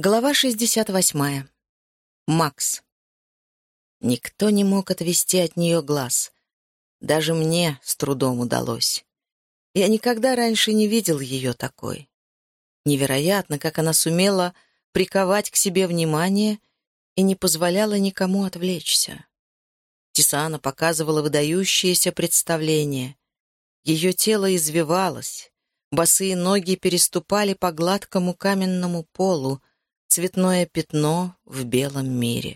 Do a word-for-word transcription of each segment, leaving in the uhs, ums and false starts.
Глава шестьдесят восьмая. Макс. Никто не мог отвести от нее глаз. Даже мне с трудом удалось. Я никогда раньше не видел ее такой. Невероятно, как она сумела приковать к себе внимание и не позволяла никому отвлечься. Тисана показывала выдающееся представление. Ее тело извивалось, босые ноги переступали по гладкому каменному полу, цветное пятно в белом мире.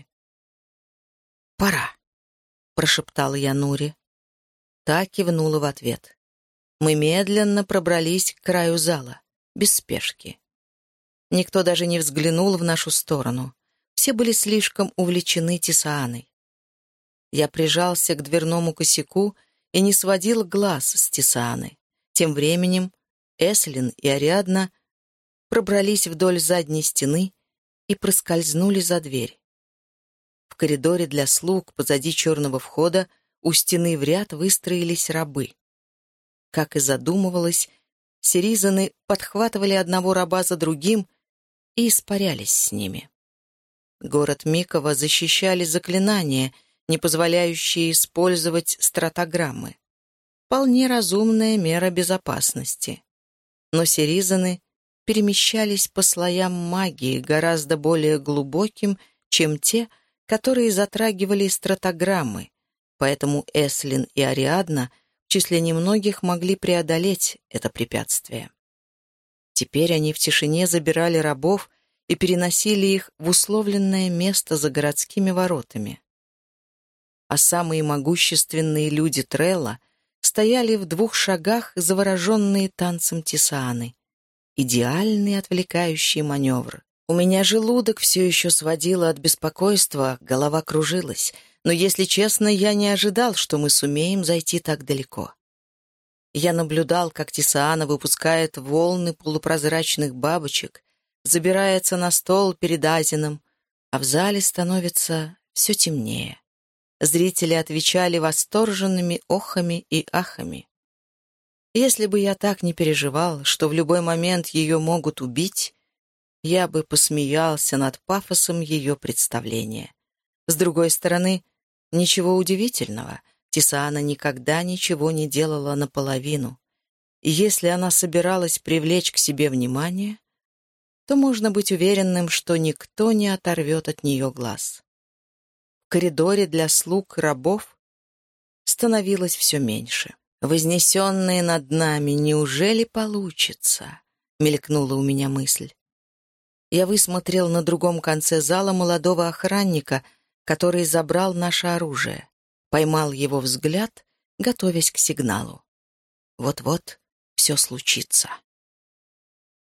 «Пора», — прошептала я Нуре. Та кивнула в ответ. Мы медленно пробрались к краю зала, без спешки. Никто даже не взглянул в нашу сторону. Все были слишком увлечены Тисааной. Я прижался к дверному косяку и не сводил глаз с Тисааны. Тем временем Эслин и Ариадна пробрались вдоль задней стены и проскользнули за дверь. В коридоре для слуг позади черного входа у стены в ряд выстроились рабы. Как и задумывалось, сиризаны подхватывали одного раба за другим и испарялись с ними. Город Микова защищали заклинания, не позволяющие использовать стратограммы. Вполне разумная мера безопасности. Но сиризаны перемещались по слоям магии гораздо более глубоким, чем те, которые затрагивали стратограммы, поэтому Эслин и Ариадна в числе немногих могли преодолеть это препятствие. Теперь они в тишине забирали рабов и переносили их в условленное место за городскими воротами. А самые могущественные люди Трелла стояли в двух шагах, завороженные танцем Тисааны. Идеальный отвлекающий маневр. У меня желудок все еще сводило от беспокойства, голова кружилась, но, если честно, я не ожидал, что мы сумеем зайти так далеко. Я наблюдал, как Тисаана выпускает волны полупрозрачных бабочек, забирается на стол перед Азином, а в зале становится все темнее. Зрители отвечали восторженными охами и ахами. Если бы я так не переживал, что в любой момент ее могут убить, я бы посмеялся над пафосом ее представления. С другой стороны, ничего удивительного, Тисаана никогда ничего не делала наполовину. И если она собиралась привлечь к себе внимание, то можно быть уверенным, что никто не оторвет от нее глаз. В коридоре для слуг рабов становилось все меньше. «Вознесенные над нами, неужели получится?» — мелькнула у меня мысль. Я высмотрел на другом конце зала молодого охранника, который забрал наше оружие, поймал его взгляд, готовясь к сигналу. Вот-вот все случится.